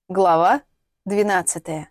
Глава 12.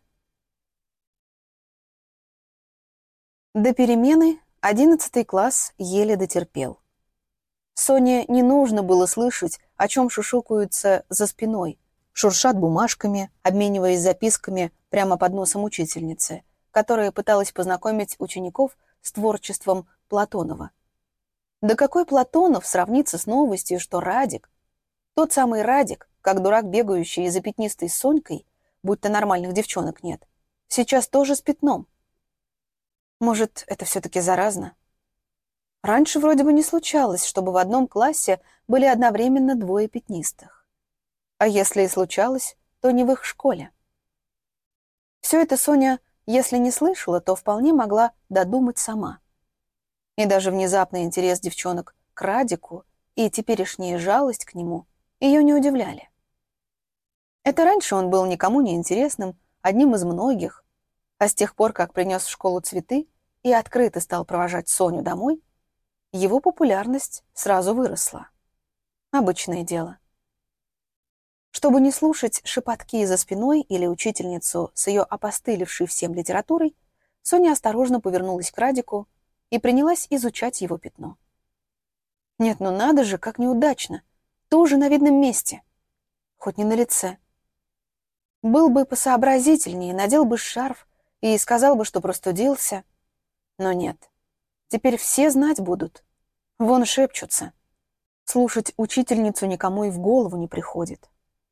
До перемены 11 класс еле дотерпел. Соне не нужно было слышать, о чем шушукаются за спиной, шуршат бумажками, обмениваясь записками прямо под носом учительницы, которая пыталась познакомить учеников с творчеством Платонова. Да какой Платонов сравнится с новостью, что Радик, тот самый Радик, как дурак, бегающий за пятнистой Сонькой, будто нормальных девчонок нет, сейчас тоже с пятном. Может, это все-таки заразно? Раньше вроде бы не случалось, чтобы в одном классе были одновременно двое пятнистых. А если и случалось, то не в их школе. Все это Соня, если не слышала, то вполне могла додумать сама. И даже внезапный интерес девчонок к Радику и теперешняя жалость к нему ее не удивляли. Это раньше он был никому не интересным, одним из многих, а с тех пор, как принес в школу цветы и открыто стал провожать Соню домой, его популярность сразу выросла. Обычное дело. Чтобы не слушать шепотки за спиной или учительницу с ее опостылевшей всем литературой, Соня осторожно повернулась к Радику и принялась изучать его пятно. Нет, ну надо же, как неудачно. Тоже на видном месте. Хоть не на лице. Был бы посообразительнее, надел бы шарф и сказал бы, что простудился. Но нет. Теперь все знать будут. Вон шепчутся. Слушать учительницу никому и в голову не приходит.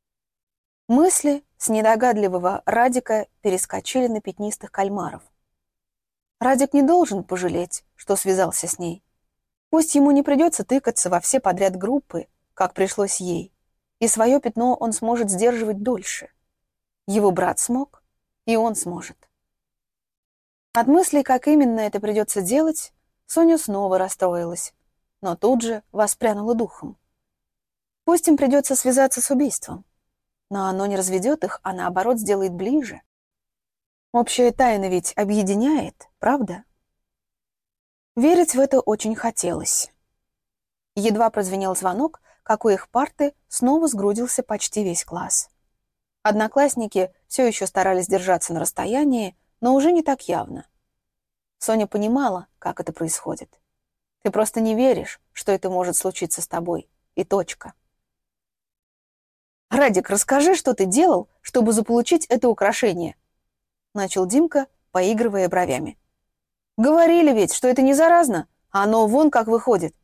Мысли с недогадливого Радика перескочили на пятнистых кальмаров. Радик не должен пожалеть, что связался с ней. Пусть ему не придется тыкаться во все подряд группы, как пришлось ей, и свое пятно он сможет сдерживать дольше. Его брат смог, и он сможет. От мыслей, как именно это придется делать, Соня снова расстроилась, но тут же воспрянула духом. Пусть им придется связаться с убийством, но оно не разведет их, а наоборот сделает ближе. Общая тайна ведь объединяет, правда? Верить в это очень хотелось. Едва прозвенел звонок, как у их парты снова сгрудился почти весь класс. Одноклассники все еще старались держаться на расстоянии, но уже не так явно. Соня понимала, как это происходит. Ты просто не веришь, что это может случиться с тобой. И точка. «Радик, расскажи, что ты делал, чтобы заполучить это украшение?» Начал Димка, поигрывая бровями. «Говорили ведь, что это не заразно, а оно вон как выходит».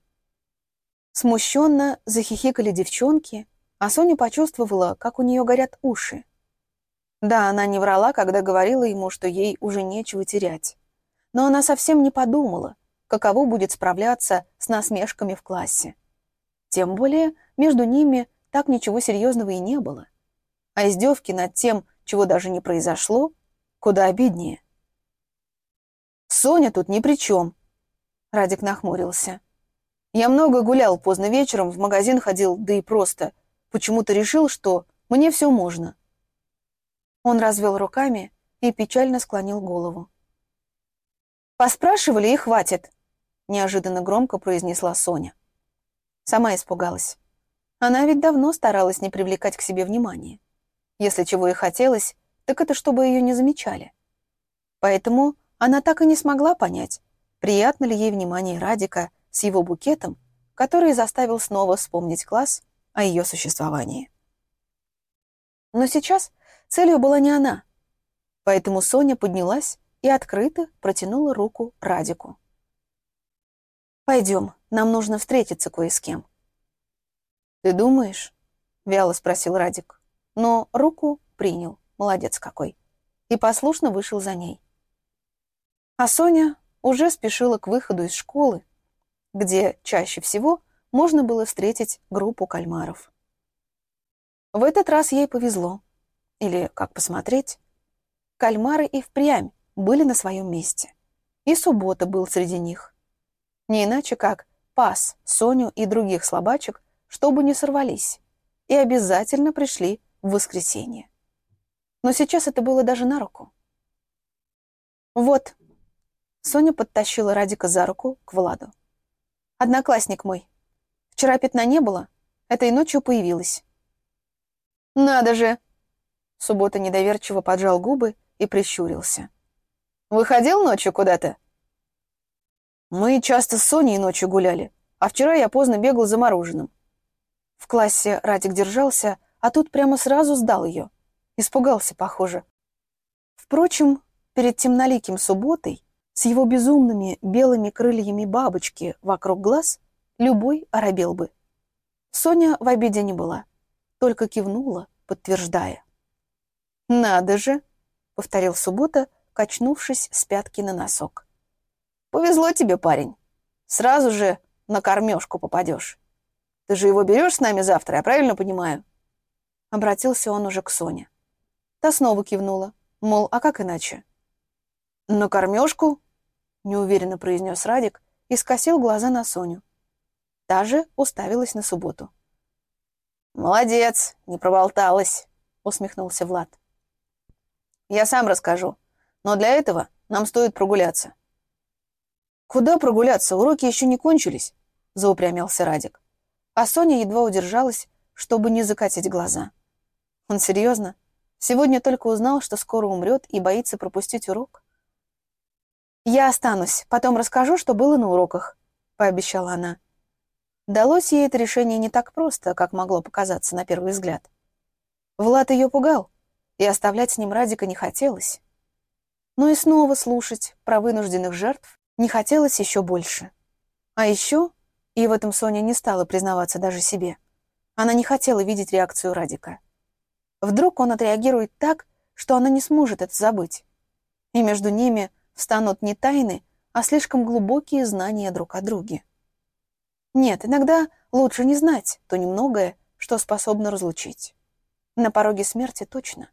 Смущенно захихикали девчонки, а Соня почувствовала, как у нее горят уши. Да, она не врала, когда говорила ему, что ей уже нечего терять. Но она совсем не подумала, каково будет справляться с насмешками в классе. Тем более между ними так ничего серьезного и не было. А издевки над тем, чего даже не произошло, куда обиднее. «Соня тут ни при чем», — Радик нахмурился. «Я много гулял поздно вечером, в магазин ходил, да и просто. Почему-то решил, что мне все можно». Он развел руками и печально склонил голову. «Поспрашивали и хватит», — неожиданно громко произнесла Соня. Сама испугалась. Она ведь давно старалась не привлекать к себе внимания. Если чего и хотелось, так это чтобы ее не замечали. Поэтому она так и не смогла понять, приятно ли ей внимание Радика с его букетом, который заставил снова вспомнить класс о ее существовании. Но сейчас целью была не она, поэтому Соня поднялась и открыто протянула руку Радику. «Пойдем, нам нужно встретиться кое с кем». «Ты думаешь?» — вяло спросил Радик, но руку принял, молодец какой, и послушно вышел за ней. А Соня уже спешила к выходу из школы, где чаще всего можно было встретить группу кальмаров. В этот раз ей повезло. Или, как посмотреть, кальмары и впрямь были на своем месте. И суббота был среди них. Не иначе как пас Соню и других слабачек, чтобы не сорвались, и обязательно пришли в воскресенье. Но сейчас это было даже на руку. «Вот», — Соня подтащила Радика за руку к Владу. «Одноклассник мой. Вчера пятна не было, этой ночью появилась». «Надо же!» Суббота недоверчиво поджал губы и прищурился. «Выходил ночью куда-то?» «Мы часто с Соней ночью гуляли, а вчера я поздно бегал за мороженым». В классе Радик держался, а тут прямо сразу сдал ее. Испугался, похоже. Впрочем, перед темноликим Субботой, с его безумными белыми крыльями бабочки вокруг глаз, любой оробел бы. Соня в обиде не была, только кивнула, подтверждая. «Надо же!» — повторил Суббота, качнувшись с пятки на носок. «Повезло тебе, парень. Сразу же на кормежку попадешь. Ты же его берешь с нами завтра, я правильно понимаю?» Обратился он уже к Соне. Та снова кивнула, мол, а как иначе? «На кормежку?» — неуверенно произнес Радик и скосил глаза на Соню. Та же уставилась на Субботу. «Молодец, не проболталась», — усмехнулся Влад. «Я сам расскажу, но для этого нам стоит прогуляться». «Куда прогуляться? Уроки еще не кончились», — заупрямился Радик. А Соня едва удержалась, чтобы не закатить глаза. Он серьезно? Сегодня только узнал, что скоро умрет и боится пропустить урок? «Я останусь, потом расскажу, что было на уроках», — пообещала она. Далось ей это решение не так просто, как могло показаться на первый взгляд. Влад ее пугал, и оставлять с ним Радика не хотелось. Но и снова слушать про вынужденных жертв не хотелось еще больше. А еще, и в этом Соня не стала признаваться даже себе, она не хотела видеть реакцию Радика. Вдруг он отреагирует так, что она не сможет это забыть. И между ними встанут не тайны, а слишком глубокие знания друг о друге. Нет, иногда лучше не знать то немногое, что способно разлучить. На пороге смерти точно.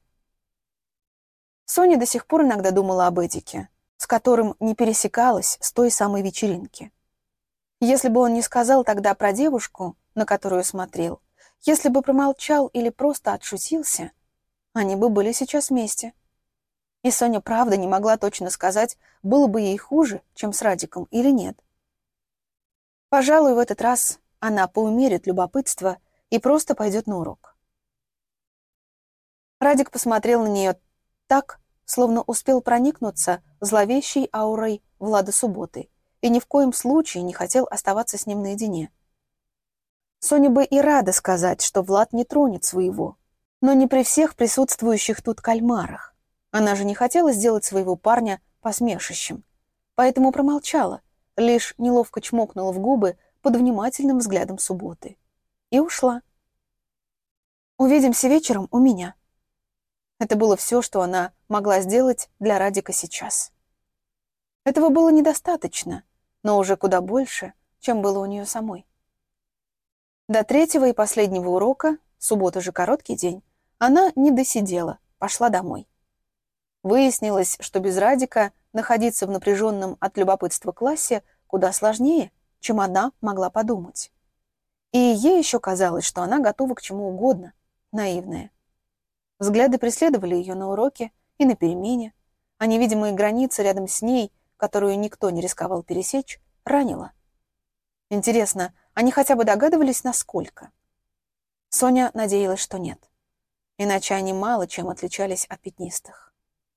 Соня до сих пор иногда думала об Эдике, с которым не пересекалась с той самой вечеринки. Если бы он не сказал тогда про девушку, на которую смотрел, если бы промолчал или просто отшутился, они бы были сейчас вместе. И Соня правда не могла точно сказать, было бы ей хуже, чем с Радиком, или нет. Пожалуй, в этот раз она поумерит любопытство и просто пойдет на урок. Радик посмотрел на нее так, словно успел проникнуться зловещей аурой Влада Субботы и ни в коем случае не хотел оставаться с ним наедине. Соня бы и рада сказать, что Влад не тронет своего, но не при всех присутствующих тут кальмарах. Она же не хотела сделать своего парня посмешищем, поэтому промолчала, лишь неловко чмокнула в губы под внимательным взглядом Субботы. И ушла. «Увидимся вечером у меня». Это было все, что она могла сделать для Радика сейчас. Этого было недостаточно, но уже куда больше, чем было у нее самой. До третьего и последнего урока, суббота же короткий день, она не досидела, пошла домой. Выяснилось, что без Радика находиться в напряженном от любопытства классе куда сложнее, чем она могла подумать. И ей еще казалось, что она готова к чему угодно, наивная. Взгляды преследовали ее на уроке и на перемене, а невидимые границы рядом с ней, которую никто не рисковал пересечь, ранило. Интересно, они хотя бы догадывались, насколько? Соня надеялась, что нет. Иначе они мало чем отличались от пятнистых.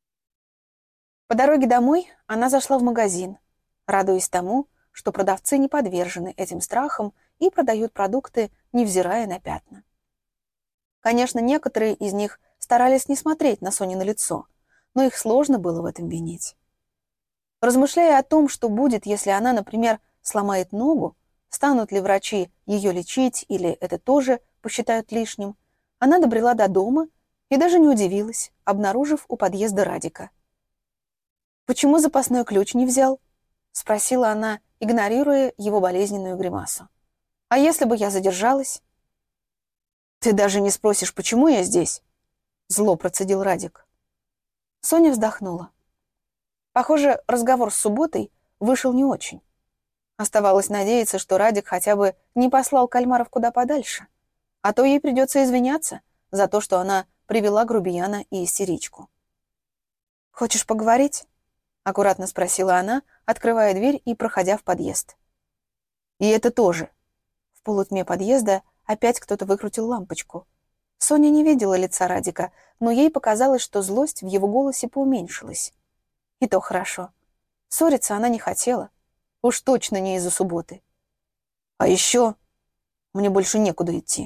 По дороге домой она зашла в магазин, радуясь тому, что продавцы не подвержены этим страхам и продают продукты, невзирая на пятна. Конечно, некоторые из них старались не смотреть на Сонино лицо, но их сложно было в этом винить. Размышляя о том, что будет, если она, например, сломает ногу, станут ли врачи ее лечить или это тоже посчитают лишним, она добрела до дома и даже не удивилась, обнаружив у подъезда Радика. «Почему запасной ключ не взял?» — спросила она, игнорируя его болезненную гримасу. «А если бы я задержалась?» «Ты даже не спросишь, почему я здесь?» — зло процедил Радик. Соня вздохнула. Похоже, разговор с Субботой вышел не очень. Оставалось надеяться, что Радик хотя бы не послал кальмаров куда подальше, а то ей придется извиняться за то, что она привела грубияна и истеричку. «Хочешь поговорить?» — аккуратно спросила она, открывая дверь и проходя в подъезд. «И это тоже». В полутьме подъезда опять кто-то выкрутил лампочку. Соня Соня не видела лица Радика, но ей показалось, что злость в его голосе поуменьшилась. И то хорошо. Ссориться она не хотела. Уж точно не из-за субботы. А еще мне больше некуда идти.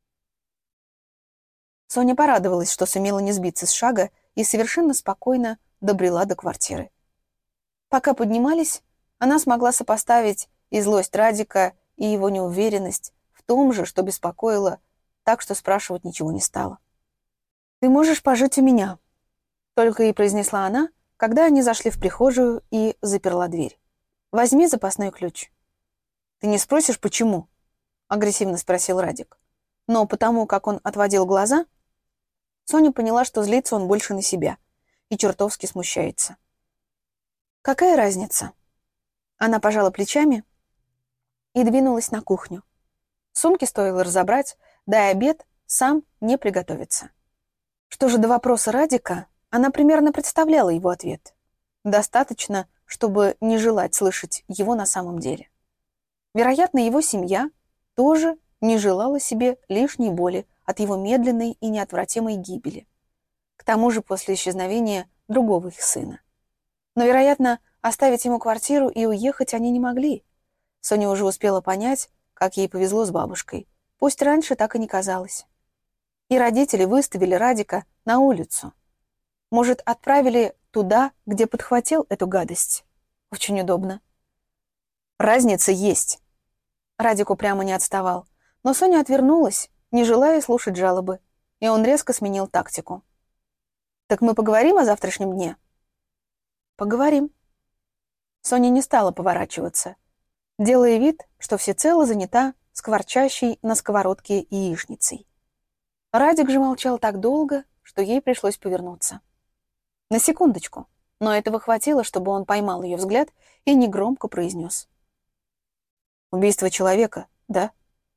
Соня порадовалась, что сумела не сбиться с шага и совершенно спокойно добрела до квартиры. Пока поднимались, она смогла сопоставить и злость Радика, и его неуверенность в том же, что беспокоило, так что спрашивать ничего не стала. «Ты можешь пожить у меня», — только и произнесла она, когда они зашли в прихожую и заперла дверь. «Возьми запасной ключ». «Ты не спросишь, почему?» — агрессивно спросил Радик. Но потому, как он отводил глаза, Соня поняла, что злится он больше на себя и чертовски смущается. «Какая разница?» Она пожала плечами и двинулась на кухню. Сумки стоило разобрать, да и обед сам не приготовится. Что же до вопроса Радика, она примерно представляла его ответ. Достаточно, чтобы не желать слышать его на самом деле. Вероятно, его семья тоже не желала себе лишней боли от его медленной и неотвратимой гибели. К тому же после исчезновения другого их сына. Но, вероятно, оставить ему квартиру и уехать они не могли. Соня уже успела понять, как ей повезло с бабушкой. Пусть раньше так и не казалось. И родители выставили Радика на улицу. Может, отправили туда, где подхватил эту гадость? Очень удобно. Разница есть. Радик упрямо не отставал. Но Соня отвернулась, не желая слушать жалобы, и он резко сменил тактику. «Так мы поговорим о завтрашнем дне?» «Поговорим». Соня не стала поворачиваться, делая вид, что всецело занята скворчащей на сковородке яичницей. Радик же молчал так долго, что ей пришлось повернуться. На секундочку, но этого хватило, чтобы он поймал ее взгляд и негромко произнес. «Убийство человека, да?»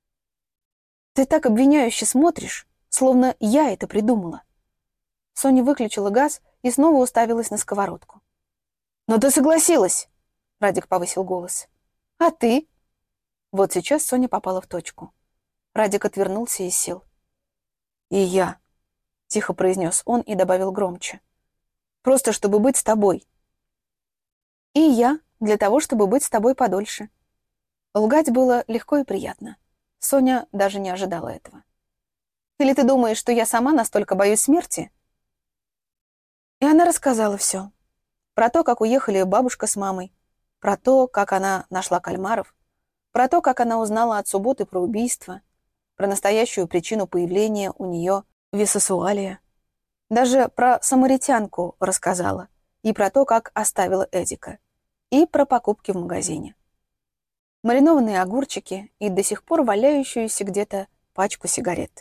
«Ты так обвиняюще смотришь, словно я это придумала». Соня выключила газ и снова уставилась на сковородку. «Но ты согласилась!» — Радик повысил голос. «А ты?» Вот сейчас Соня попала в точку. Радик отвернулся и сел. «И я», — тихо произнес он и добавил громче. «Просто чтобы быть с тобой». «И я для того, чтобы быть с тобой подольше». Лгать было легко и приятно. Соня даже не ожидала этого. «Или ты думаешь, что я сама настолько боюсь смерти?» И она рассказала все. Про то, как уехали бабушка с мамой, про то, как она нашла кальмаров, про то, как она узнала от субботы про убийство, про настоящую причину появления у нее висосуалия. Даже про самаритянку рассказала, и про то, как оставила Эдика, и про покупки в магазине. Маринованные огурчики и до сих пор валяющуюся где-то пачку сигарет.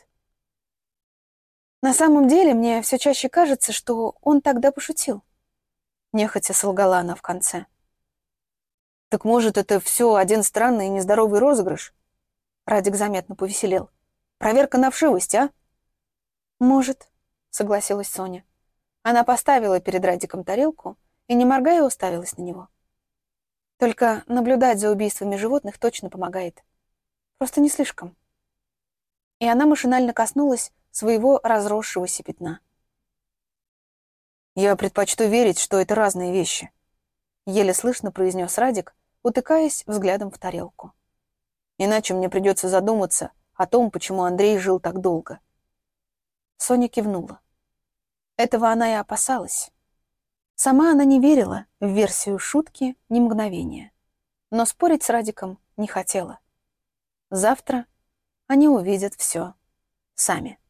«На самом деле, мне все чаще кажется, что он тогда пошутил», — нехотя солгала она в конце. «Так может, это все один странный и нездоровый розыгрыш?» Радик заметно повеселел. «Проверка на вшивость, а?» «Может», — согласилась Соня. Она поставила перед Радиком тарелку и, не моргая, уставилась на него. «Только наблюдать за убийствами животных точно помогает. Просто не слишком». И она машинально коснулась своего разросшегося пятна. «Я предпочту верить, что это разные вещи», — еле слышно произнес Радик, утыкаясь взглядом в тарелку. «Иначе мне придется задуматься о том, почему Андрей жил так долго». Соня кивнула. Этого она и опасалась. Сама она не верила в версию шутки ни мгновения, но спорить с Радиком не хотела. Завтра они увидят все сами.